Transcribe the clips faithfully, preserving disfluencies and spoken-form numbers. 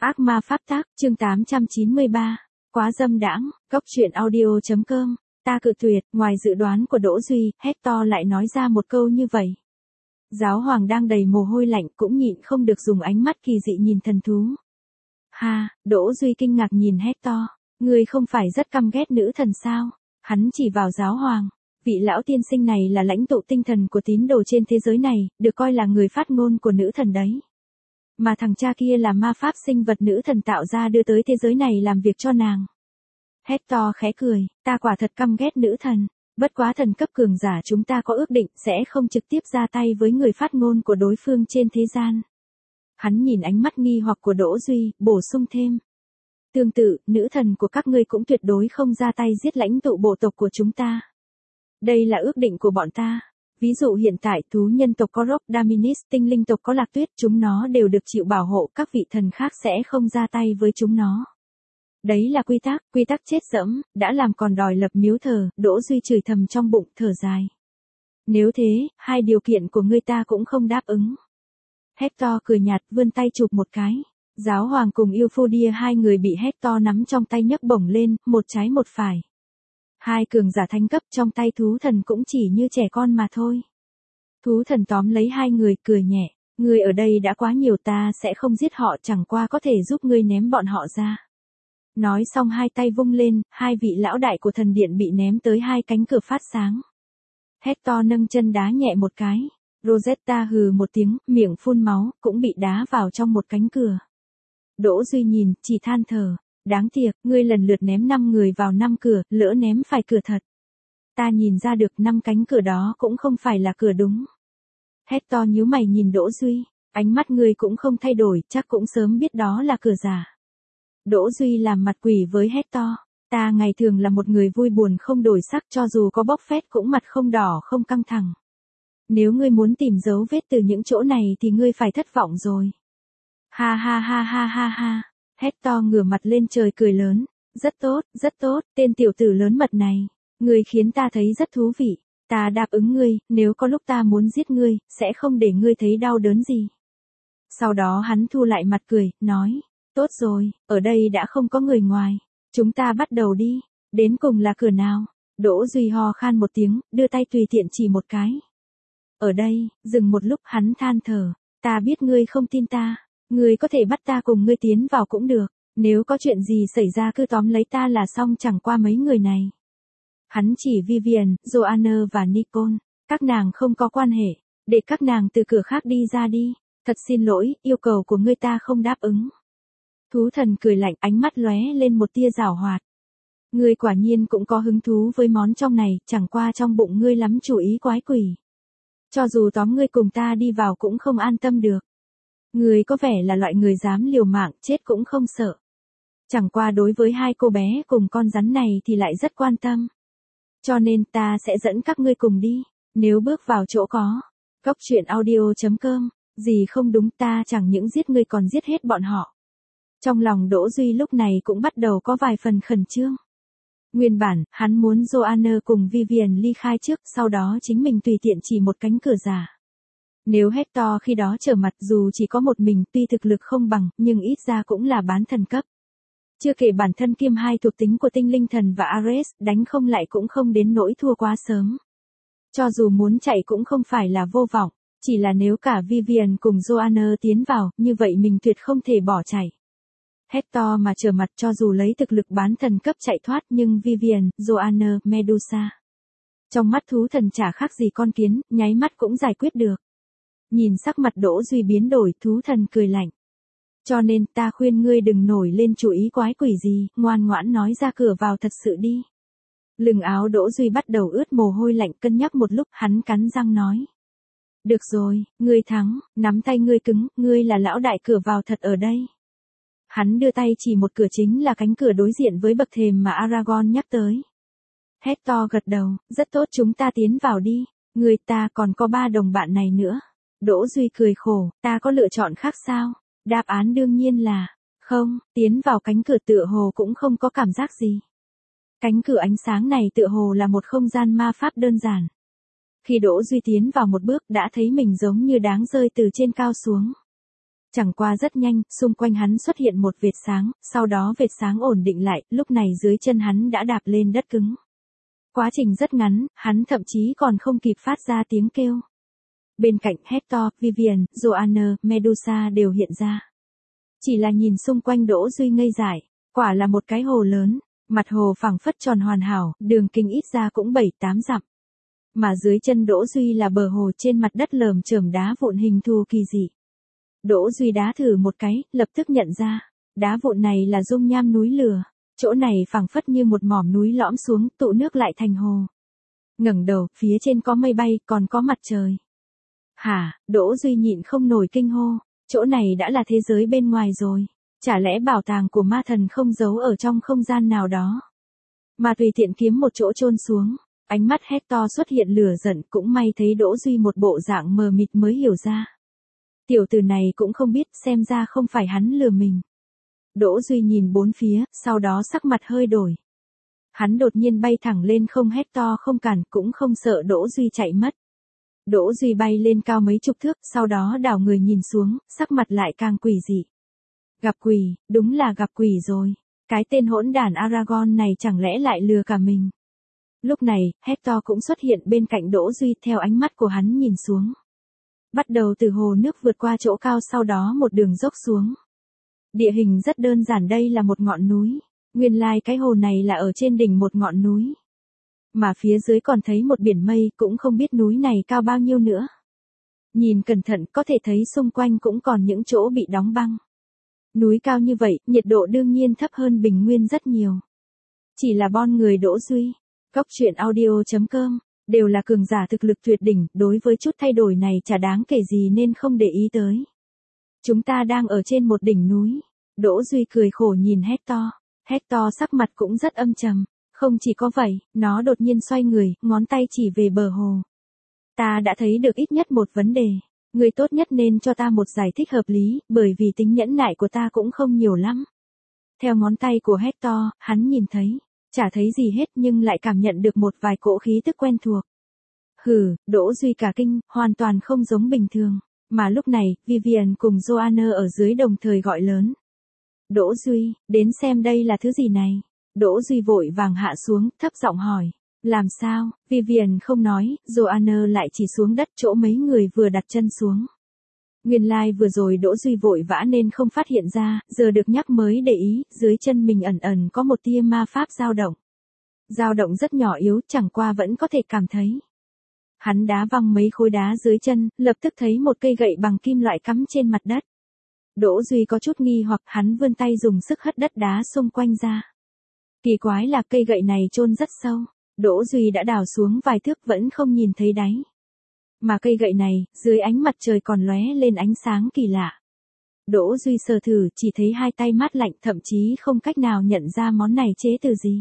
Ác ma pháp tác, chương tám trăm chín mươi ba. Quá dâm đãng, cốc truyện audio chấm com. Ta cự tuyệt, ngoài dự đoán của Đỗ Duy, Hector lại nói ra một câu như vậy. Giáo hoàng đang đầy mồ hôi lạnh cũng nhịn không được dùng ánh mắt kỳ dị nhìn thần thú. Ha, Đỗ Duy kinh ngạc nhìn Hector, ngươi không phải rất căm ghét nữ thần sao? Hắn chỉ vào giáo hoàng. Vị lão tiên sinh này là lãnh tụ tinh thần của tín đồ trên thế giới này, được coi là người phát ngôn của nữ thần đấy. Mà thằng cha kia là ma pháp sinh vật nữ thần tạo ra đưa tới thế giới này làm việc cho nàng. Hector khẽ cười, ta quả thật căm ghét nữ thần, bất quá thần cấp cường giả chúng ta có ước định sẽ không trực tiếp ra tay với người phát ngôn của đối phương trên thế gian. Hắn nhìn ánh mắt nghi hoặc của Đỗ Duy, bổ sung thêm. Tương tự, nữ thần của các ngươi cũng tuyệt đối không ra tay giết lãnh tụ bộ tộc của chúng ta. Đây là ước định của bọn ta. Ví dụ hiện tại thú nhân tộc có Rock Daminis, tinh linh tộc có Lạc Tuyết, chúng nó đều được chịu bảo hộ, các vị thần khác sẽ không ra tay với chúng nó. Đấy là quy tắc, quy tắc chết dẫm, đã làm còn đòi lập miếu thờ, Đỗ Duy chửi thầm trong bụng, thở dài. Nếu thế, hai điều kiện của ngươi ta cũng không đáp ứng. Hector cười nhạt, vươn tay chụp một cái. Giáo hoàng cùng Euphodia hai người bị Hector nắm trong tay nhấc bổng lên, một trái một phải. Hai cường giả thánh cấp trong tay thú thần cũng chỉ như trẻ con mà thôi. Thú thần tóm lấy hai người, cười nhẹ. Ngươi ở đây đã quá nhiều, ta sẽ không giết họ, chẳng qua có thể giúp ngươi ném bọn họ ra. Nói xong hai tay vung lên, hai vị lão đại của thần điện bị ném tới hai cánh cửa phát sáng. Hector nâng chân đá nhẹ một cái. Rosetta hừ một tiếng, miệng phun máu, cũng bị đá vào trong một cánh cửa. Đỗ Duy nhìn, chỉ than thở. Đáng tiếc, ngươi lần lượt ném năm người vào năm cửa, lỡ ném phải cửa thật. Ta nhìn ra được năm cánh cửa đó cũng không phải là cửa đúng. Hector nhíu mày nhìn Đỗ Duy, ánh mắt ngươi cũng không thay đổi, chắc cũng sớm biết đó là cửa giả. Đỗ Duy làm mặt quỷ với Hector, ta ngày thường là một người vui buồn không đổi sắc, cho dù có bốc phét cũng mặt không đỏ không căng thẳng. Nếu ngươi muốn tìm dấu vết từ những chỗ này thì ngươi phải thất vọng rồi. Ha ha ha ha ha ha. Hector ngửa mặt lên trời cười lớn. Rất tốt, rất tốt, tên tiểu tử lớn mật này. Ngươi khiến ta thấy rất thú vị. Ta đáp ứng ngươi, nếu có lúc ta muốn giết ngươi, sẽ không để ngươi thấy đau đớn gì. Sau đó hắn thu lại mặt cười, nói. Tốt rồi, ở đây đã không có người ngoài. Chúng ta bắt đầu đi. Đến cùng là cửa nào? Đỗ Duy ho khan một tiếng, đưa tay tùy tiện chỉ một cái. Ở đây, dừng một lúc hắn than thở. Ta biết ngươi không tin ta. Ngươi có thể bắt ta cùng ngươi tiến vào cũng được, nếu có chuyện gì xảy ra cứ tóm lấy ta là xong, chẳng qua mấy người này. Hắn chỉ Vivian, Joanna và Nicole, các nàng không có quan hệ, để các nàng từ cửa khác đi ra đi, thật xin lỗi, yêu cầu của ngươi ta không đáp ứng. Thú thần cười lạnh, ánh mắt lóe lên một tia giảo hoạt. Ngươi quả nhiên cũng có hứng thú với món trong này, chẳng qua trong bụng ngươi lắm chủ ý quái quỷ. Cho dù tóm ngươi cùng ta đi vào cũng không an tâm được. Người có vẻ là loại người dám liều mạng, chết cũng không sợ. Chẳng qua đối với hai cô bé cùng con rắn này thì lại rất quan tâm. Cho nên ta sẽ dẫn các ngươi cùng đi, nếu bước vào chỗ có. Cốc truyện audio chấm com, gì không đúng, ta chẳng những giết ngươi còn giết hết bọn họ. Trong lòng Đỗ Duy lúc này cũng bắt đầu có vài phần khẩn trương. Nguyên bản, hắn muốn Joanna cùng Vivian ly khai trước, sau đó chính mình tùy tiện chỉ một cánh cửa giả. Nếu Hector khi đó trở mặt dù chỉ có một mình, tuy thực lực không bằng, nhưng ít ra cũng là bán thần cấp. Chưa kể bản thân kiêm hai thuộc tính của tinh linh thần và Ares, đánh không lại cũng không đến nỗi thua quá sớm. Cho dù muốn chạy cũng không phải là vô vọng, chỉ là nếu cả Vivian cùng Joanna tiến vào, như vậy mình tuyệt không thể bỏ chạy. Hector mà trở mặt cho dù lấy thực lực bán thần cấp chạy thoát, nhưng Vivian, Joanna, Medusa. Trong mắt thú thần chả khác gì con kiến, nháy mắt cũng giải quyết được. Nhìn sắc mặt Đỗ Duy biến đổi, thú thần cười lạnh. Cho nên ta khuyên ngươi đừng nổi lên chủ ý quái quỷ gì, ngoan ngoãn nói ra cửa vào thật sự đi. Lưng áo Đỗ Duy bắt đầu ướt mồ hôi lạnh, cân nhắc một lúc, hắn cắn răng nói. Được rồi, ngươi thắng, nắm tay ngươi cứng, ngươi là lão đại, cửa vào thật ở đây. Hắn đưa tay chỉ một cửa, chính là cánh cửa đối diện với bậc thềm mà Aragorn nhắc tới. Hector gật đầu, rất tốt, chúng ta tiến vào đi, ngươi ta còn có ba đồng bạn này nữa. Đỗ Duy cười khổ, ta có lựa chọn khác sao? Đáp án đương nhiên là, không, tiến vào cánh cửa tựa hồ cũng không có cảm giác gì. Cánh cửa ánh sáng này tựa hồ là một không gian ma pháp đơn giản. Khi Đỗ Duy tiến vào một bước đã thấy mình giống như đáng rơi từ trên cao xuống. Chẳng qua rất nhanh, xung quanh hắn xuất hiện một vệt sáng, sau đó vệt sáng ổn định lại, lúc này dưới chân hắn đã đạp lên đất cứng. Quá trình rất ngắn, hắn thậm chí còn không kịp phát ra tiếng kêu. Bên cạnh Hector, Vivian, Joanna, Medusa đều hiện ra. Chỉ là nhìn xung quanh Đỗ Duy ngây dại, quả là một cái hồ lớn, mặt hồ phẳng phất tròn hoàn hảo, đường kính ít ra cũng bảy tám dặm. Mà dưới chân Đỗ Duy là bờ hồ, trên mặt đất lởm chởm đá vụn hình thù kỳ dị. Đỗ Duy đá thử một cái, lập tức nhận ra, đá vụn này là dung nham núi lửa, chỗ này phẳng phất như một mỏm núi lõm xuống, tụ nước lại thành hồ. Ngẩng đầu, phía trên có mây bay, còn có mặt trời. Hả, Đỗ Duy nhịn không nổi kinh hô, chỗ này đã là thế giới bên ngoài rồi, chả lẽ bảo tàng của ma thần không giấu ở trong không gian nào đó. Mà tùy tiện kiếm một chỗ chôn xuống, ánh mắt Hector xuất hiện lửa giận, cũng may thấy Đỗ Duy một bộ dạng mờ mịt mới hiểu ra. Tiểu tử này cũng không biết, xem ra không phải hắn lừa mình. Đỗ Duy nhìn bốn phía, sau đó sắc mặt hơi đổi. Hắn đột nhiên bay thẳng lên không, Hector không cản, cũng không sợ Đỗ Duy chạy mất. Đỗ Duy bay lên cao mấy chục thước, sau đó đảo người nhìn xuống, sắc mặt lại càng quỷ dị. Gặp quỷ, đúng là gặp quỷ rồi. Cái tên hỗn đản Aragorn này chẳng lẽ lại lừa cả mình. Lúc này, Hector cũng xuất hiện bên cạnh Đỗ Duy, theo ánh mắt của hắn nhìn xuống. Bắt đầu từ hồ nước vượt qua chỗ cao, sau đó một đường dốc xuống. Địa hình rất đơn giản, đây là một ngọn núi. Nguyên lai cái hồ này là ở trên đỉnh một ngọn núi. Mà phía dưới còn thấy một biển mây, cũng không biết núi này cao bao nhiêu nữa. Nhìn cẩn thận có thể thấy xung quanh cũng còn những chỗ bị đóng băng. Núi cao như vậy, nhiệt độ đương nhiên thấp hơn bình nguyên rất nhiều. Chỉ là bon người Đỗ Duy, Góc truyện audio chấm com, đều là cường giả thực lực tuyệt đỉnh, đối với chút thay đổi này chả đáng kể gì nên không để ý tới. Chúng ta đang ở trên một đỉnh núi. Đỗ Duy cười khổ nhìn Hector. Hector sắc mặt cũng rất âm trầm. Không chỉ có vậy, nó đột nhiên xoay người, ngón tay chỉ về bờ hồ. Ta đã thấy được ít nhất một vấn đề. Người tốt nhất nên cho ta một giải thích hợp lý, bởi vì tính nhẫn nại của ta cũng không nhiều lắm. Theo ngón tay của Hector, hắn nhìn thấy, chả thấy gì hết nhưng lại cảm nhận được một vài cỗ khí tức quen thuộc. Hừ, Đỗ Duy cả kinh, hoàn toàn không giống bình thường. Mà lúc này, Vivian cùng Joanna ở dưới đồng thời gọi lớn. Đỗ Duy, đến xem đây là thứ gì này. Đỗ Duy vội vàng hạ xuống, thấp giọng hỏi. Làm sao? Vivian không nói, Joanna lại chỉ xuống đất chỗ mấy người vừa đặt chân xuống. Nguyên lai like vừa rồi Đỗ Duy vội vã nên không phát hiện ra, giờ được nhắc mới để ý, dưới chân mình ẩn ẩn có một tia ma pháp dao động. Dao động rất nhỏ yếu, chẳng qua vẫn có thể cảm thấy. Hắn đá văng mấy khối đá dưới chân, lập tức thấy một cây gậy bằng kim loại cắm trên mặt đất. Đỗ Duy có chút nghi hoặc, hắn vươn tay dùng sức hất đất đá xung quanh ra. Kỳ quái là cây gậy này chôn rất sâu, Đỗ Duy đã đào xuống vài thước vẫn không nhìn thấy đáy. Mà cây gậy này, dưới ánh mặt trời còn lóe lên ánh sáng kỳ lạ. Đỗ Duy sờ thử, chỉ thấy hai tay mát lạnh, thậm chí không cách nào nhận ra món này chế từ gì.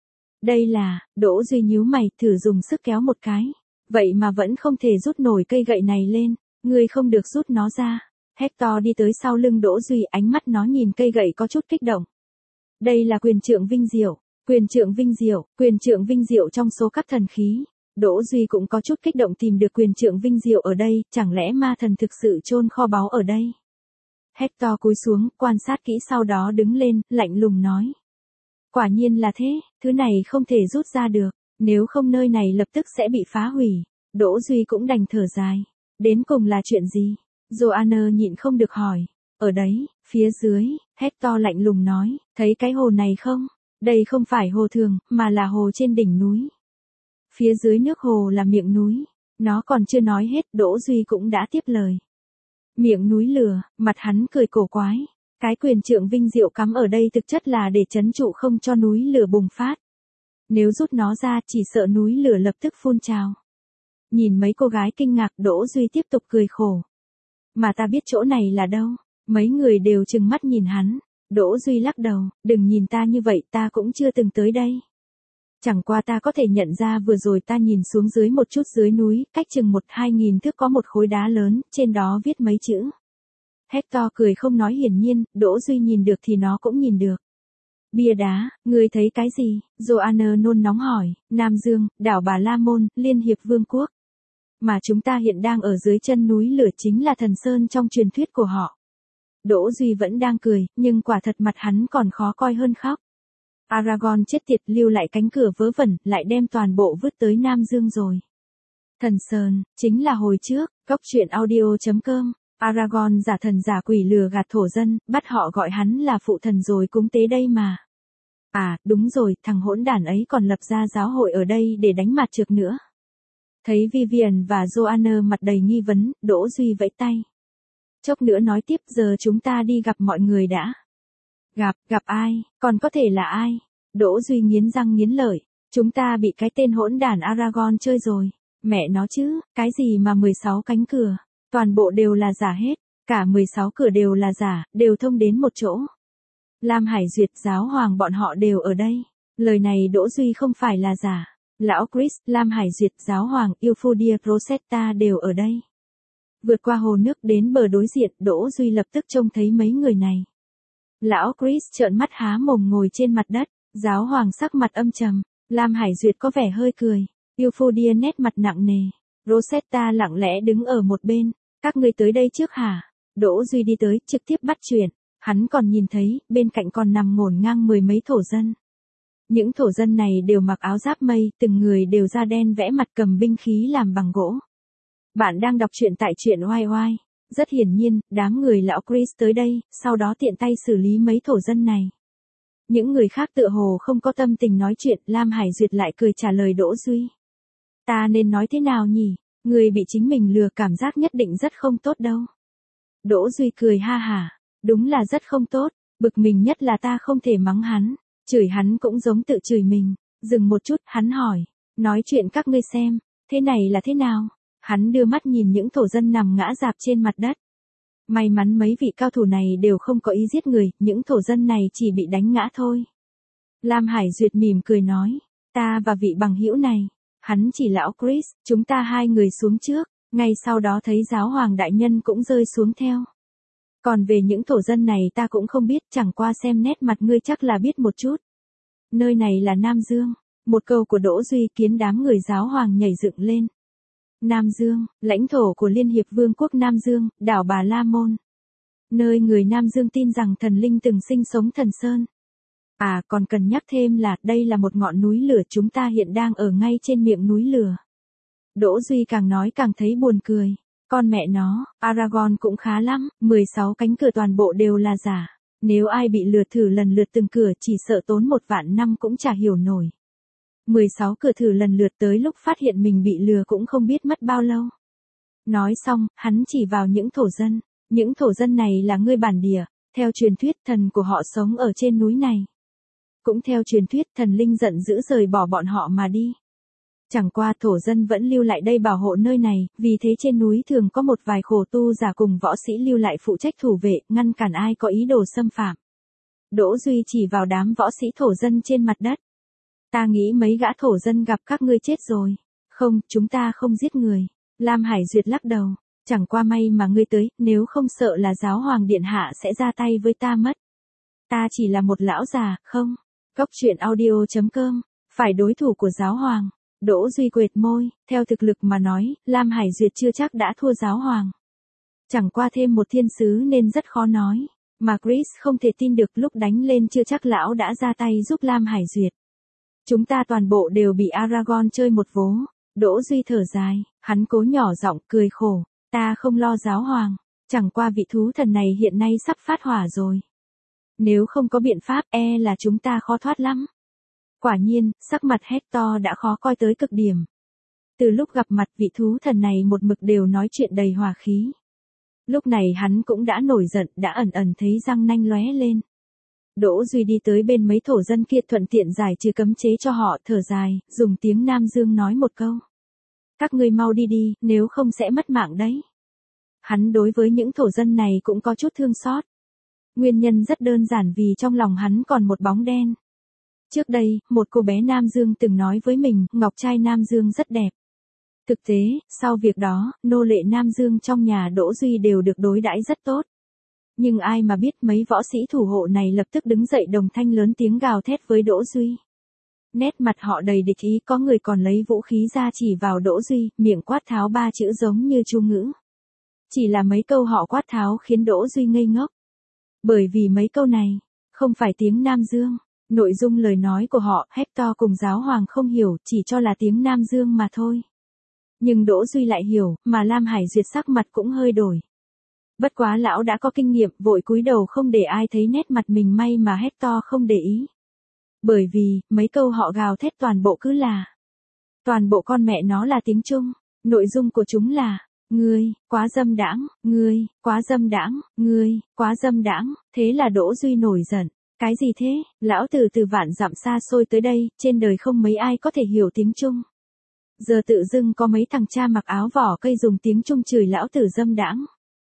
Đây là, Đỗ Duy nhíu mày, thử dùng sức kéo một cái. Vậy mà vẫn không thể rút nổi cây gậy này lên, ngươi không được rút nó ra. Hector đi tới sau lưng Đỗ Duy, ánh mắt nó nhìn cây gậy có chút kích động. Đây là quyền trượng vinh diệu, quyền trượng vinh diệu, quyền trượng vinh diệu trong số các thần khí. Đỗ Duy cũng có chút kích động tìm được quyền trượng vinh diệu ở đây, chẳng lẽ ma thần thực sự chôn kho báu ở đây. Hector cúi xuống, quan sát kỹ sau đó đứng lên, lạnh lùng nói. Quả nhiên là thế, thứ này không thể rút ra được, nếu không nơi này lập tức sẽ bị phá hủy. Đỗ Duy cũng đành thở dài. Đến cùng là chuyện gì? Joanna nhịn không được hỏi. Ở đấy, phía dưới, Hector lạnh lùng nói, thấy cái hồ này không? Đây không phải hồ thường, mà là hồ trên đỉnh núi. Phía dưới nước hồ là miệng núi. Nó còn chưa nói hết, Đỗ Duy cũng đã tiếp lời. Miệng núi lửa, mặt hắn cười cổ quái. Cái quyền trượng vinh diệu cắm ở đây thực chất là để trấn trụ không cho núi lửa bùng phát. Nếu rút nó ra chỉ sợ núi lửa lập tức phun trào. Nhìn mấy cô gái kinh ngạc, Đỗ Duy tiếp tục cười khổ. Mà ta biết chỗ này là đâu? Mấy người đều trừng mắt nhìn hắn. Đỗ Duy lắc đầu, đừng nhìn ta như vậy, ta cũng chưa từng tới đây. Chẳng qua ta có thể nhận ra vừa rồi ta nhìn xuống dưới một chút dưới núi, cách chừng một hai nghìn thước có một khối đá lớn, trên đó viết mấy chữ. Hector cười không nói, hiển nhiên, Đỗ Duy nhìn được thì nó cũng nhìn được. Bia đá, ngươi thấy cái gì? Joanna nôn nóng hỏi. Nam Dương, đảo Bà La Môn, Liên Hiệp Vương quốc. Mà chúng ta hiện đang ở dưới chân núi lửa chính là thần sơn trong truyền thuyết của họ. Đỗ Duy vẫn đang cười, nhưng quả thật mặt hắn còn khó coi hơn khóc. Aragorn chết tiệt, lưu lại cánh cửa vớ vẩn, lại đem toàn bộ vứt tới Nam Dương rồi. Thần Sơn, chính là hồi trước, cốc truyện audio chấm com, Aragorn giả thần giả quỷ lừa gạt thổ dân, bắt họ gọi hắn là phụ thần rồi cúng tế đây mà. À, đúng rồi, thằng hỗn đản ấy còn lập ra giáo hội ở đây để đánh mặt trược nữa. Thấy Vivian và Joanna mặt đầy nghi vấn, Đỗ Duy vẫy tay. Chốc nữa nói tiếp, giờ chúng ta đi gặp mọi người đã. Gặp, gặp ai, còn có thể là ai? Đỗ Duy nghiến răng nghiến lợi, chúng ta bị cái tên hỗn đản Aragorn chơi rồi. Mẹ nó chứ, cái gì mà mười sáu cánh cửa, toàn bộ đều là giả hết, cả mười sáu cửa đều là giả, đều thông đến một chỗ. Lam Hải Duyệt, giáo hoàng bọn họ đều ở đây. Lời này Đỗ Duy không phải là giả. Lão Chris, Lam Hải Duyệt, giáo hoàng, Euphodia Rosetta đều ở đây. Vượt qua hồ nước đến bờ đối diện, Đỗ Duy lập tức trông thấy mấy người này. Lão Chris trợn mắt há mồm ngồi trên mặt đất, giáo hoàng sắc mặt âm trầm, Lam Hải Duyệt có vẻ hơi cười, Euphodia nét mặt nặng nề, Rosetta lặng lẽ đứng ở một bên, các ngươi tới đây trước hả? Đỗ Duy đi tới, trực tiếp bắt chuyện, hắn còn nhìn thấy, bên cạnh còn nằm ngổn ngang mười mấy thổ dân. Những thổ dân này đều mặc áo giáp mây, từng người đều da đen vẽ mặt cầm binh khí làm bằng gỗ. Bạn đang đọc truyện tại truyện oai oai. Rất hiển nhiên, đám người lão Chris tới đây, sau đó tiện tay xử lý mấy thổ dân này. Những người khác tựa hồ không có tâm tình nói chuyện, Lam Hải Duyệt lại cười trả lời Đỗ Duy. Ta nên nói thế nào nhỉ? Người bị chính mình lừa cảm giác nhất định rất không tốt đâu. Đỗ Duy cười ha hả, đúng là rất không tốt, bực mình nhất là ta không thể mắng hắn, chửi hắn cũng giống tự chửi mình. Dừng một chút, hắn hỏi, nói chuyện các ngươi xem, thế này là thế nào? Hắn đưa mắt nhìn những thổ dân nằm ngã rạp trên mặt đất. May mắn mấy vị cao thủ này đều không có ý giết người, những thổ dân này chỉ bị đánh ngã thôi. Lam Hải Duyệt mỉm cười nói, ta và vị bằng hữu này, hắn chỉ lão Chris, chúng ta hai người xuống trước, ngay sau đó thấy giáo hoàng đại nhân cũng rơi xuống theo. Còn về những thổ dân này ta cũng không biết, chẳng qua xem nét mặt ngươi chắc là biết một chút. Nơi này là Nam Dương, một câu của Đỗ Duy khiến đám người giáo hoàng nhảy dựng lên. Nam Dương, lãnh thổ của Liên hiệp Vương quốc Nam Dương, đảo Bà La Môn. Nơi người Nam Dương tin rằng thần linh từng sinh sống Thần Sơn. À, còn cần nhắc thêm là, đây là một ngọn núi lửa, chúng ta hiện đang ở ngay trên miệng núi lửa. Đỗ Duy càng nói càng thấy buồn cười. Con mẹ nó, Aragorn cũng khá lắm, mười sáu cánh cửa toàn bộ đều là giả. Nếu ai bị lừa thử lần lượt từng cửa chỉ sợ tốn một vạn năm cũng chả hiểu nổi. mười sáu cửa thử lần lượt tới lúc phát hiện mình bị lừa cũng không biết mất bao lâu. Nói xong, hắn chỉ vào những thổ dân. Những thổ dân này là người bản địa, theo truyền thuyết thần của họ sống ở trên núi này. Cũng theo truyền thuyết thần linh giận dữ rời bỏ bọn họ mà đi. Chẳng qua thổ dân vẫn lưu lại đây bảo hộ nơi này, vì thế trên núi thường có một vài khổ tu giả cùng võ sĩ lưu lại phụ trách thủ vệ, ngăn cản ai có ý đồ xâm phạm. Đỗ Duy chỉ vào đám võ sĩ thổ dân trên mặt đất. Ta nghĩ mấy gã thổ dân gặp các ngươi chết rồi. Không, chúng ta không giết người. Lam Hải Duyệt lắc đầu. Chẳng qua may mà ngươi tới, nếu không sợ là giáo hoàng điện hạ sẽ ra tay với ta mất. Ta chỉ là một lão già, không. Cốc truyện audio chấm com. Phải đối thủ của giáo hoàng. Đỗ Duy quệt môi, theo thực lực mà nói, Lam Hải Duyệt chưa chắc đã thua giáo hoàng. Chẳng qua thêm một thiên sứ nên rất khó nói. Mà Chris không thể tin được lúc đánh lên chưa chắc lão đã ra tay giúp Lam Hải Duyệt. Chúng ta toàn bộ đều bị Aragorn chơi một vố. Đỗ Duy thở dài, hắn cố nhỏ giọng cười khổ. Ta không lo giáo hoàng, chẳng qua vị thú thần này hiện nay sắp phát hỏa rồi. Nếu không có biện pháp e là chúng ta khó thoát lắm. Quả nhiên, sắc mặt Hector đã khó coi tới cực điểm. Từ lúc gặp mặt vị thú thần này một mực đều nói chuyện đầy hòa khí. Lúc này hắn cũng đã nổi giận, đã ẩn ẩn thấy răng nanh lóe lên. Đỗ Duy đi tới bên mấy thổ dân kia thuận tiện giải trừ cấm chế cho họ, thở dài, dùng tiếng Nam Dương nói một câu. Các ngươi mau đi đi, nếu không sẽ mất mạng đấy. Hắn đối với những thổ dân này cũng có chút thương xót. Nguyên nhân rất đơn giản vì trong lòng hắn còn một bóng đen. Trước đây, một cô bé Nam Dương từng nói với mình, ngọc trai Nam Dương rất đẹp. Thực tế, sau việc đó, nô lệ Nam Dương trong nhà Đỗ Duy đều được đối đãi rất tốt. Nhưng ai mà biết mấy võ sĩ thủ hộ này lập tức đứng dậy đồng thanh lớn tiếng gào thét với Đỗ Duy. Nét mặt họ đầy địch ý, có người còn lấy vũ khí ra chỉ vào Đỗ Duy, miệng quát tháo ba chữ giống như Chu ngữ. Chỉ là mấy câu họ quát tháo khiến Đỗ Duy ngây ngốc. Bởi vì mấy câu này, không phải tiếng Nam Dương. Nội dung lời nói của họ, Hector cùng giáo hoàng không hiểu, chỉ cho là tiếng Nam Dương mà thôi. Nhưng Đỗ Duy lại hiểu, mà Lam Hải Duyệt sắc mặt cũng hơi đổi. Bất quá lão đã có kinh nghiệm, vội cúi đầu không để ai thấy nét mặt mình, may mà Hector không để ý. Bởi vì, mấy câu họ gào thét toàn bộ cứ là. Toàn bộ con mẹ nó là tiếng Trung. Nội dung của chúng là, ngươi, quá dâm đãng, ngươi, quá dâm đãng, ngươi, quá dâm đãng, thế là Đỗ Duy nổi giận. Cái gì thế, lão tử từ vạn dặm xa xôi tới đây, trên đời không mấy ai có thể hiểu tiếng Trung. Giờ tự dưng có mấy thằng cha mặc áo vỏ cây dùng tiếng Trung chửi lão tử dâm đãng.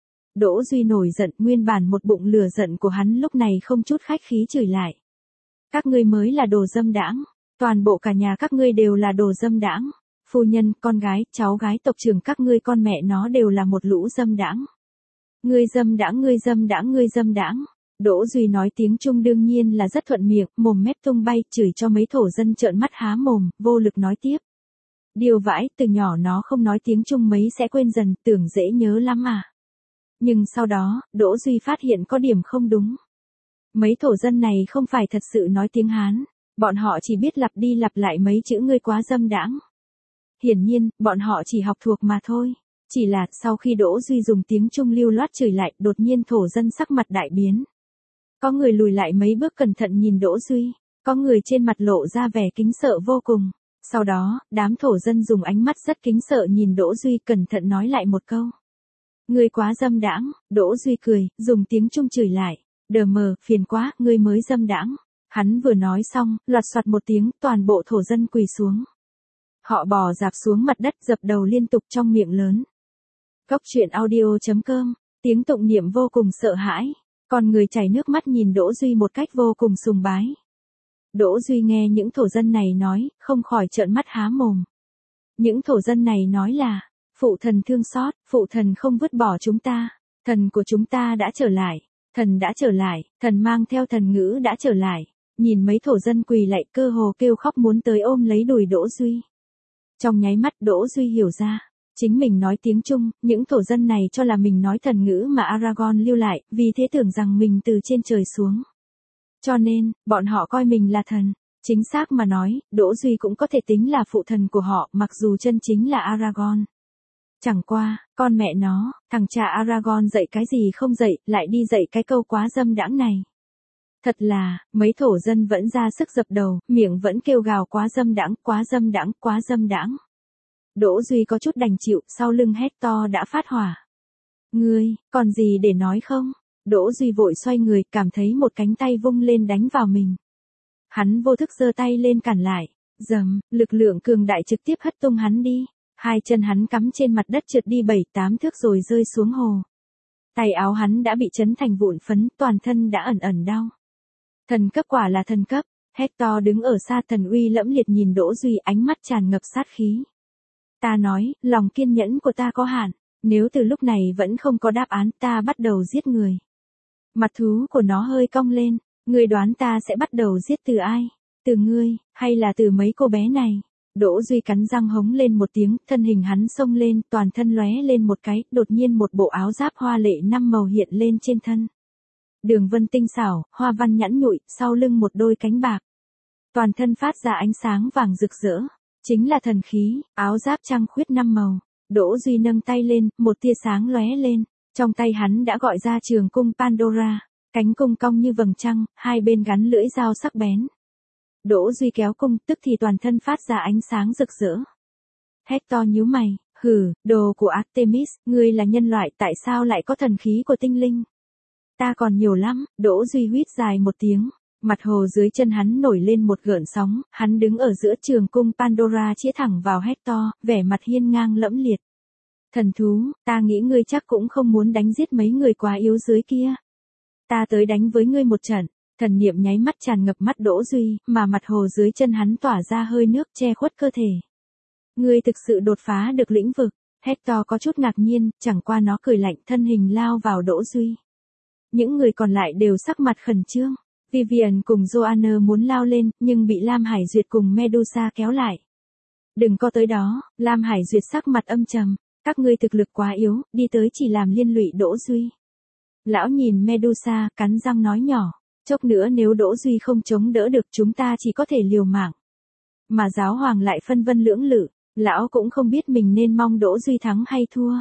Đỗ Duy nổi giận, nguyên bản một bụng lửa giận của hắn lúc này không chút khách khí chửi lại. Các ngươi mới là đồ dâm đãng, toàn bộ cả nhà các ngươi đều là đồ dâm đãng. Phu nhân, con gái, cháu gái tộc trưởng các ngươi con mẹ nó đều là một lũ dâm đãng. Ngươi dâm đãng, ngươi dâm đãng, ngươi dâm đãng. Đỗ Duy nói tiếng Trung đương nhiên là rất thuận miệng, mồm mép tung bay, chửi cho mấy thổ dân trợn mắt há mồm, vô lực nói tiếp. Điều vãi, từ nhỏ nó không nói tiếng Trung mấy sẽ quên dần, tưởng dễ nhớ lắm à. Nhưng sau đó, Đỗ Duy phát hiện có điểm không đúng. Mấy thổ dân này không phải thật sự nói tiếng Hán, bọn họ chỉ biết lặp đi lặp lại mấy chữ ngươi quá dâm đãng. Hiển nhiên, bọn họ chỉ học thuộc mà thôi. Chỉ là, sau khi Đỗ Duy dùng tiếng Trung lưu loát chửi lại, đột nhiên thổ dân sắc mặt đại biến. Có người lùi lại mấy bước cẩn thận nhìn Đỗ Duy, có người trên mặt lộ ra vẻ kính sợ vô cùng. Sau đó, đám thổ dân dùng ánh mắt rất kính sợ nhìn Đỗ Duy, cẩn thận nói lại một câu. Ngươi quá dâm đãng. Đỗ Duy cười, dùng tiếng Trung chửi lại. Đờ mờ, phiền quá, ngươi mới dâm đãng. Hắn vừa nói xong, loạt soạt một tiếng, toàn bộ thổ dân quỳ xuống. Họ bò rạp xuống mặt đất, dập đầu liên tục trong miệng lớn. Cốc truyện audio chấm com, tiếng tụng niệm vô cùng sợ hãi. Còn người chảy nước mắt nhìn Đỗ Duy một cách vô cùng sùng bái. Đỗ Duy nghe những thổ dân này nói, không khỏi trợn mắt há mồm. Những thổ dân này nói là, phụ thần thương xót, phụ thần không vứt bỏ chúng ta, thần của chúng ta đã trở lại, thần đã trở lại, thần mang theo thần ngữ đã trở lại. Nhìn mấy thổ dân quỳ lạy, cơ hồ kêu khóc muốn tới ôm lấy đùi Đỗ Duy. Trong nháy mắt Đỗ Duy hiểu ra, chính mình nói tiếng Trung, những thổ dân này cho là mình nói thần ngữ mà Aragorn lưu lại, vì thế tưởng rằng mình từ trên trời xuống. Cho nên, bọn họ coi mình là thần. Chính xác mà nói, Đỗ Duy cũng có thể tính là phụ thần của họ, mặc dù chân chính là Aragorn. Chẳng qua, con mẹ nó, thằng cha Aragorn dạy cái gì không dạy, lại đi dạy cái câu quá dâm đãng này. Thật là, mấy thổ dân vẫn ra sức dập đầu, miệng vẫn kêu gào quá dâm đãng, quá dâm đãng, quá dâm đãng. Đỗ Duy có chút đành chịu, sau lưng Hector đã phát hỏa. Ngươi, còn gì để nói không? Đỗ Duy vội xoay người, cảm thấy một cánh tay vung lên đánh vào mình. Hắn vô thức giơ tay lên cản lại, dầm, lực lượng cường đại trực tiếp hất tung hắn đi. Hai chân hắn cắm trên mặt đất trượt đi bảy tám thước rồi rơi xuống hồ. Tay áo hắn đã bị chấn thành vụn phấn, toàn thân đã ẩn ẩn đau. Thần cấp quả là thần cấp. Hector đứng ở xa thần uy lẫm liệt nhìn Đỗ Duy, ánh mắt tràn ngập sát khí. Ta nói, lòng kiên nhẫn của ta có hạn, nếu từ lúc này vẫn không có đáp án, ta bắt đầu giết người. Mặt thú của nó hơi cong lên, ngươi đoán ta sẽ bắt đầu giết từ ai? Từ ngươi, hay là từ mấy cô bé này? Đỗ Duy cắn răng hống lên một tiếng, thân hình hắn xông lên, toàn thân lóe lên một cái, đột nhiên một bộ áo giáp hoa lệ năm màu hiện lên trên thân. Đường vân tinh xảo, hoa văn nhẵn nhụi, sau lưng một đôi cánh bạc. Toàn thân phát ra ánh sáng vàng rực rỡ, chính là thần khí, áo giáp trăng khuyết năm màu. Đỗ Duy nâng tay lên, một tia sáng lóe lên, trong tay hắn đã gọi ra trường cung Pandora, cánh cung cong như vầng trăng, hai bên gắn lưỡi dao sắc bén. Đỗ Duy kéo cung, tức thì toàn thân phát ra ánh sáng rực rỡ. Hector nhíu mày, hừ, đồ của Artemis, ngươi là nhân loại, tại sao lại có thần khí của tinh linh? Ta còn nhiều lắm. Đỗ Duy huýt dài một tiếng, mặt hồ dưới chân hắn nổi lên một gợn sóng, hắn đứng ở giữa trường cung Pandora chĩa thẳng vào Hector, vẻ mặt hiên ngang lẫm liệt. Thần thú, ta nghĩ ngươi chắc cũng không muốn đánh giết mấy người quá yếu dưới kia. Ta tới đánh với ngươi một trận. Thần niệm nháy mắt tràn ngập mắt Đỗ Duy, mà mặt hồ dưới chân hắn tỏa ra hơi nước che khuất cơ thể. Ngươi thực sự đột phá được lĩnh vực. Hector có chút ngạc nhiên, chẳng qua nó cười lạnh, thân hình lao vào Đỗ Duy. Những người còn lại đều sắc mặt khẩn trương. Vivian cùng Joanna muốn lao lên, nhưng bị Lam Hải Duyệt cùng Medusa kéo lại. Đừng có tới đó. Lam Hải Duyệt sắc mặt âm trầm. Các ngươi thực lực quá yếu, đi tới chỉ làm liên lụy Đỗ Duy. Lão nhìn Medusa, cắn răng nói nhỏ. Chốc nữa nếu Đỗ Duy không chống đỡ được chúng ta chỉ có thể liều mạng. Mà giáo hoàng lại phân vân lưỡng lự, lão cũng không biết mình nên mong Đỗ Duy thắng hay thua.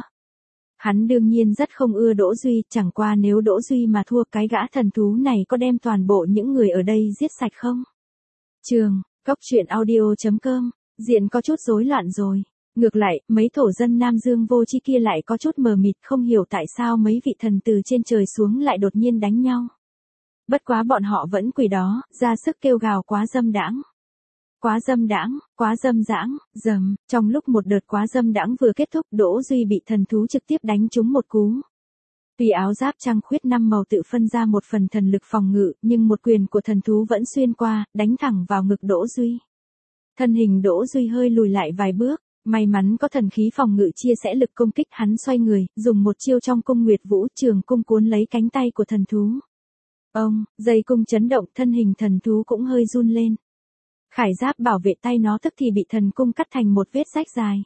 Hắn đương nhiên rất không ưa Đỗ Duy, chẳng qua nếu Đỗ Duy mà thua cái gã thần thú này có đem toàn bộ những người ở đây giết sạch không? Trường, Cốc Truyện Audio chấm com, diện có chút rối loạn rồi. Ngược lại, mấy thổ dân Nam Dương vô tri kia lại có chút mờ mịt không hiểu tại sao mấy vị thần từ trên trời xuống lại đột nhiên đánh nhau. Bất quá bọn họ vẫn quỳ đó, ra sức kêu gào quá dâm đãng. Quá dâm đãng, quá dâm dãng, dầm, trong lúc một đợt quá dâm đãng vừa kết thúc Đỗ Duy bị thần thú trực tiếp đánh trúng một cú. Tuy áo giáp trăng khuyết năm màu tự phân ra một phần thần lực phòng ngự, nhưng một quyền của thần thú vẫn xuyên qua, đánh thẳng vào ngực Đỗ Duy. Thân hình Đỗ Duy hơi lùi lại vài bước, may mắn có thần khí phòng ngự chia sẻ lực công kích, hắn xoay người, dùng một chiêu trong cung Nguyệt Vũ Trường cung cuốn lấy cánh tay của thần thú. Ông, dây cung chấn động, thân hình thần thú cũng hơi run lên. Khải giáp bảo vệ tay nó tức thì bị thần cung cắt thành một vết rách dài.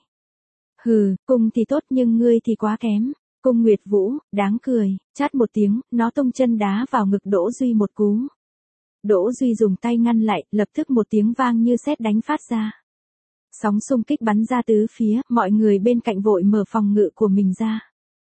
Hừ, cung thì tốt nhưng ngươi thì quá kém. Cung Nguyệt Vũ, đáng cười, chát một tiếng, nó tung chân đá vào ngực Đỗ Duy một cú. Đỗ Duy dùng tay ngăn lại, lập tức một tiếng vang như sét đánh phát ra. Sóng xung kích bắn ra tứ phía, mọi người bên cạnh vội mở phòng ngự của mình ra.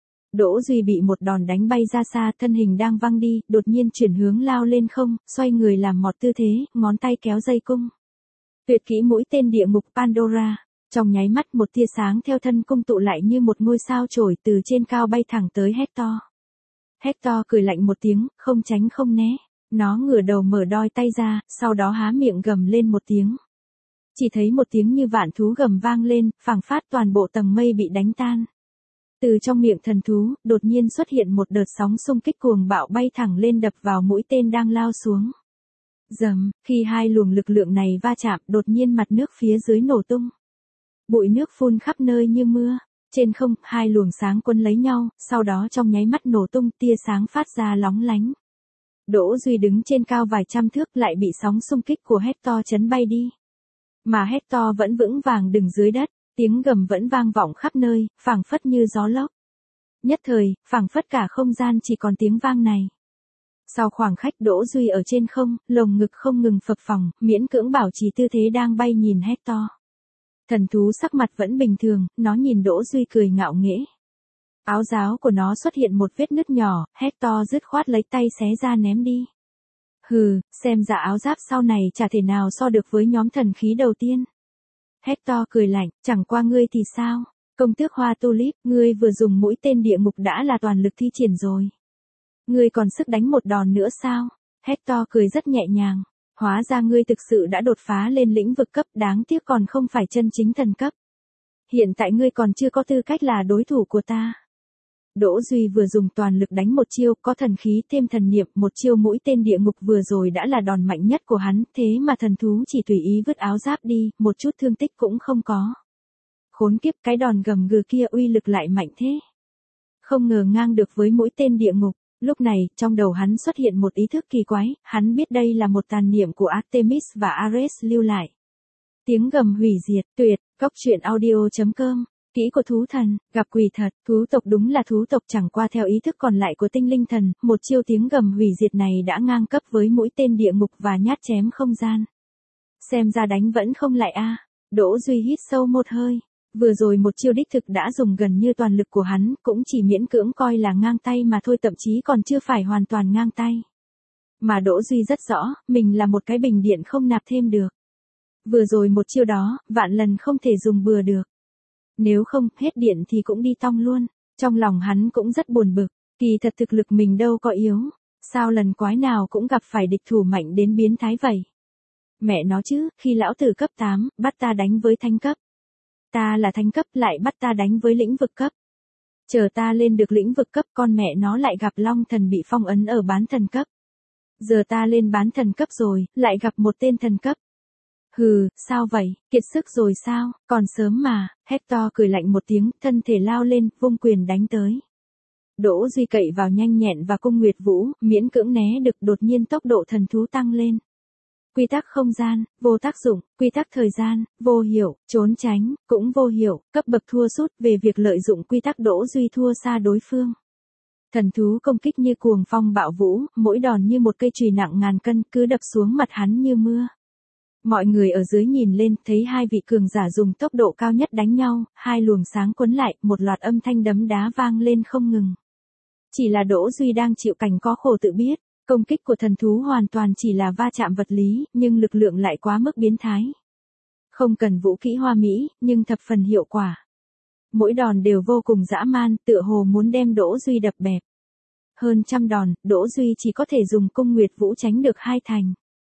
Đỗ Duy bị một đòn đánh bay ra xa, thân hình đang văng đi, đột nhiên chuyển hướng lao lên không, xoay người làm mọt tư thế, ngón tay kéo dây cung. Tuyệt kỹ mũi tên địa ngục Pandora, trong nháy mắt một tia sáng theo thân cung tụ lại như một ngôi sao chổi từ trên cao bay thẳng tới Hector. Hector cười lạnh một tiếng, không tránh không né, nó ngửa đầu mở đôi tay ra, sau đó há miệng gầm lên một tiếng. Chỉ thấy một tiếng như vạn thú gầm vang lên, phảng phát toàn bộ tầng mây bị đánh tan. Từ trong miệng thần thú, đột nhiên xuất hiện một đợt sóng xung kích cuồng bạo bay thẳng lên đập vào mũi tên đang lao xuống. Dầm, khi hai luồng lực lượng này va chạm, đột nhiên mặt nước phía dưới nổ tung. Bụi nước phun khắp nơi như mưa. Trên không, hai luồng sáng quấn lấy nhau, sau đó trong nháy mắt nổ tung, tia sáng phát ra lóng lánh. Đỗ Duy đứng trên cao vài trăm thước lại bị sóng xung kích của Hector chấn bay đi. Mà Hector vẫn vững vàng đứng dưới đất, tiếng gầm vẫn vang vọng khắp nơi, phảng phất như gió lốc. Nhất thời, phảng phất cả không gian chỉ còn tiếng vang này. Sau khoảng khắc Đỗ Duy ở trên không, lồng ngực không ngừng phập phồng, miễn cưỡng bảo trì tư thế đang bay nhìn Hector. Thần thú sắc mặt vẫn bình thường, nó nhìn Đỗ Duy cười ngạo nghễ. Áo giáo của nó xuất hiện một vết nứt nhỏ, Hector dứt khoát lấy tay xé ra ném đi. Hừ, xem ra áo giáp sau này chả thể nào so được với nhóm thần khí đầu tiên. Hector cười lạnh, chẳng qua ngươi thì sao? Công tước hoa tulip, ngươi vừa dùng mũi tên địa ngục đã là toàn lực thi triển rồi. Ngươi còn sức đánh một đòn nữa sao? Hector cười rất nhẹ nhàng. Hóa ra ngươi thực sự đã đột phá lên lĩnh vực cấp, đáng tiếc còn không phải chân chính thần cấp. Hiện tại ngươi còn chưa có tư cách là đối thủ của ta. Đỗ Duy vừa dùng toàn lực đánh một chiêu, có thần khí thêm thần niệm, một chiêu mũi tên địa ngục vừa rồi đã là đòn mạnh nhất của hắn, thế mà thần thú chỉ tùy ý vứt áo giáp đi, một chút thương tích cũng không có. Khốn kiếp, cái đòn gầm gừ kia uy lực lại mạnh thế. Không ngờ ngang được với mũi tên địa ngục. Lúc này, trong đầu hắn xuất hiện một ý thức kỳ quái, hắn biết đây là một tàn niệm của Artemis và Ares lưu lại. Tiếng gầm hủy diệt, tuyệt, Cốc Truyện Audio chấm com, kỹ của thú thần, gặp quỷ thật, thú tộc đúng là thú tộc chẳng qua theo ý thức còn lại của tinh linh thần, một chiêu tiếng gầm hủy diệt này đã ngang cấp với mũi tên địa ngục và nhát chém không gian. Xem ra đánh vẫn không lại a. À. Đỗ Duy hít sâu một hơi. Vừa rồi một chiêu đích thực đã dùng gần như toàn lực của hắn, cũng chỉ miễn cưỡng coi là ngang tay mà thôi, thậm chí còn chưa phải hoàn toàn ngang tay. Mà Đỗ Duy rất rõ, mình là một cái bình điện không nạp thêm được. Vừa rồi một chiêu đó, vạn lần không thể dùng bừa được. Nếu không, hết điện thì cũng đi tong luôn. Trong lòng hắn cũng rất buồn bực, kỳ thật thực lực mình đâu có yếu. Sao lần quái nào cũng gặp phải địch thủ mạnh đến biến thái vậy? Mẹ nó chứ, khi lão tử cấp tám, bắt ta đánh với thanh cấp. Ta là thánh cấp lại bắt ta đánh với lĩnh vực cấp. Chờ ta lên được lĩnh vực cấp con mẹ nó lại gặp Long Thần bị phong ấn ở bán thần cấp. Giờ ta lên bán thần cấp rồi, lại gặp một tên thần cấp. Hừ, sao vậy, kiệt sức rồi sao, còn sớm mà, Hector cười lạnh một tiếng, thân thể lao lên, vung quyền đánh tới. Đỗ Duy cậy vào nhanh nhẹn và cung Nguyệt Vũ, miễn cưỡng né được, đột nhiên tốc độ thần thú tăng lên. Quy tắc không gian, vô tác dụng, quy tắc thời gian, vô hiệu, trốn tránh, cũng vô hiệu, cấp bậc thua sút, về việc lợi dụng quy tắc Đỗ Duy thua xa đối phương. Thần thú công kích như cuồng phong bạo vũ, mỗi đòn như một cây chùy nặng ngàn cân cứ đập xuống mặt hắn như mưa. Mọi người ở dưới nhìn lên, thấy hai vị cường giả dùng tốc độ cao nhất đánh nhau, hai luồng sáng quấn lại, một loạt âm thanh đấm đá vang lên không ngừng. Chỉ là Đỗ Duy đang chịu cảnh có khổ tự biết, công kích của thần thú hoàn toàn chỉ là va chạm vật lý, nhưng lực lượng lại quá mức biến thái. Không cần vũ kỹ hoa mỹ, nhưng thập phần hiệu quả. Mỗi đòn đều vô cùng dã man, tựa hồ muốn đem Đỗ Duy đập bẹp. Hơn trăm đòn, Đỗ Duy chỉ có thể dùng cung nguyệt vũ tránh được hai thành.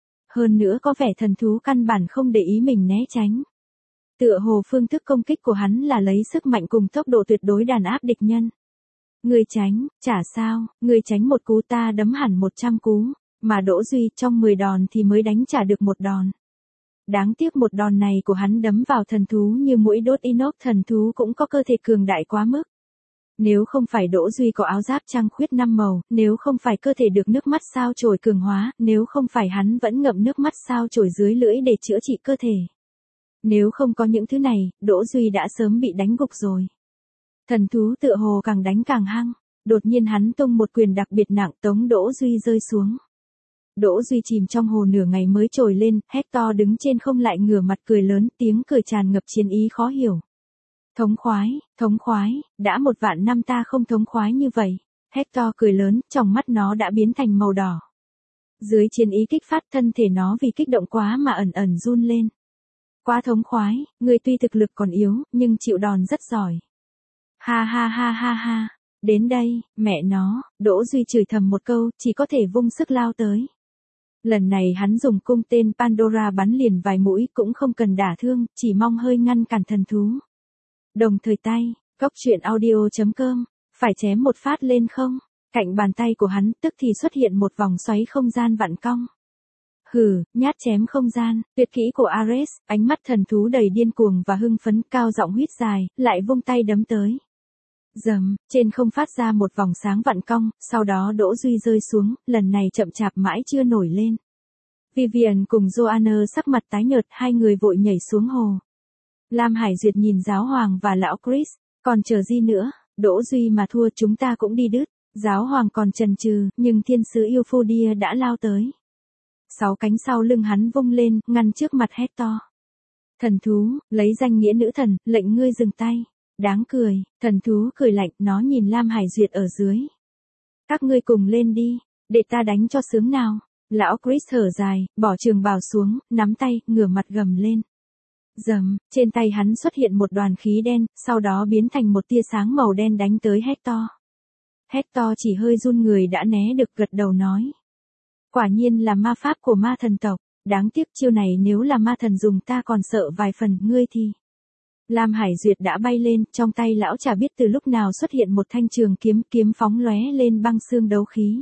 Hơn nữa có vẻ thần thú căn bản không để ý mình né tránh. Tựa hồ phương thức công kích của hắn là lấy sức mạnh cùng tốc độ tuyệt đối đàn áp địch nhân. Người tránh, chả sao, người tránh một cú ta đấm hẳn một trăm cú, mà Đỗ Duy trong mười đòn thì mới đánh trả được một đòn. Đáng tiếc một đòn này của hắn đấm vào thần thú như mũi đốt inox, thần thú cũng có cơ thể cường đại quá mức. Nếu không phải Đỗ Duy có áo giáp trăng khuyết năm màu, nếu không phải cơ thể được nước mắt sao chổi cường hóa, nếu không phải hắn vẫn ngậm nước mắt sao chổi dưới lưỡi để chữa trị cơ thể. Nếu không có những thứ này, Đỗ Duy đã sớm bị đánh gục rồi. Thần thú tựa hồ càng đánh càng hăng, đột nhiên hắn tung một quyền đặc biệt nặng tống Đỗ Duy rơi xuống. Đỗ Duy chìm trong hồ nửa ngày mới trồi lên, Hector đứng trên không lại ngửa mặt cười lớn, tiếng cười tràn ngập chiến ý khó hiểu. Thống khoái, thống khoái, đã một vạn năm ta không thống khoái như vậy. Hector cười lớn, trong mắt nó đã biến thành màu đỏ. Dưới chiến ý kích phát, thân thể nó vì kích động quá mà ẩn ẩn run lên. Quá thống khoái, người tuy thực lực còn yếu, nhưng chịu đòn rất giỏi. Ha ha ha ha ha, đến đây, mẹ nó, Đỗ Duy chửi thầm một câu, chỉ có thể vung sức lao tới. Lần này hắn dùng cung tên Pandora bắn liền vài mũi cũng không cần đả thương, chỉ mong hơi ngăn cản thần thú. Đồng thời tay, góc truyện audio chấm com, phải chém một phát lên không? Cạnh bàn tay của hắn tức thì xuất hiện một vòng xoáy không gian vặn cong. Hừ, nhát chém không gian, tuyệt kỹ của Ares, ánh mắt thần thú đầy điên cuồng và hưng phấn, cao giọng huýt dài, lại vung tay đấm tới. Dầm, trên không phát ra một vòng sáng vặn cong, sau đó Đỗ Duy rơi xuống, lần này chậm chạp mãi chưa nổi lên. Vivian cùng Joanna sắc mặt tái nhợt, hai người vội nhảy xuống hồ. Lam Hải Duyệt nhìn giáo hoàng và lão Chris, còn chờ gì nữa, Đỗ Duy mà thua chúng ta cũng đi đứt. Giáo hoàng còn chần chừ, nhưng thiên sứ Euphodia đã lao tới. Sáu cánh sau lưng hắn vung lên, ngăn trước mặt Hector. Thần thú, lấy danh nghĩa nữ thần, lệnh ngươi dừng tay. Đáng cười, thần thú cười lạnh, nó nhìn Lam Hải Duyệt ở dưới. Các ngươi cùng lên đi, để ta đánh cho sướng nào. Lão Chris thở dài, bỏ trường bào xuống, nắm tay, ngửa mặt gầm lên. Dầm, trên tay hắn xuất hiện một đoàn khí đen, sau đó biến thành một tia sáng màu đen đánh tới Hector. Hector chỉ hơi run người đã né được, gật đầu nói. Quả nhiên là ma pháp của ma thần tộc, đáng tiếc chiêu này nếu là ma thần dùng ta còn sợ vài phần, ngươi thì. Lam Hải Duyệt đã bay lên, trong tay lão chả biết từ lúc nào xuất hiện một thanh trường kiếm, kiếm phóng lóe lên băng xương đấu khí.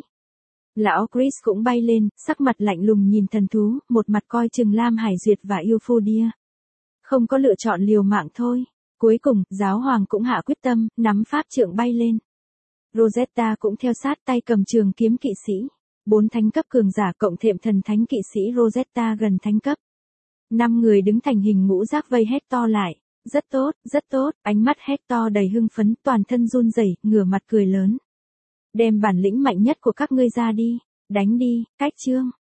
Lão Chris cũng bay lên, sắc mặt lạnh lùng nhìn thần thú, một mặt coi chừng Lam Hải Duyệt và Euphodia. Không có lựa chọn liều mạng thôi. Cuối cùng, giáo hoàng cũng hạ quyết tâm, nắm pháp trượng bay lên. Rosetta cũng theo sát, tay cầm trường kiếm kỵ sĩ. Bốn thánh cấp cường giả cộng thêm thần thánh kỵ sĩ Rosetta gần thánh cấp. Năm người đứng thành hình ngũ giác vây Hector lại. Rất tốt, rất tốt, ánh mắt Hector đầy hưng phấn, toàn thân run rẩy, ngửa mặt cười lớn. Đem bản lĩnh mạnh nhất của các ngươi ra đi, đánh đi, cách chương.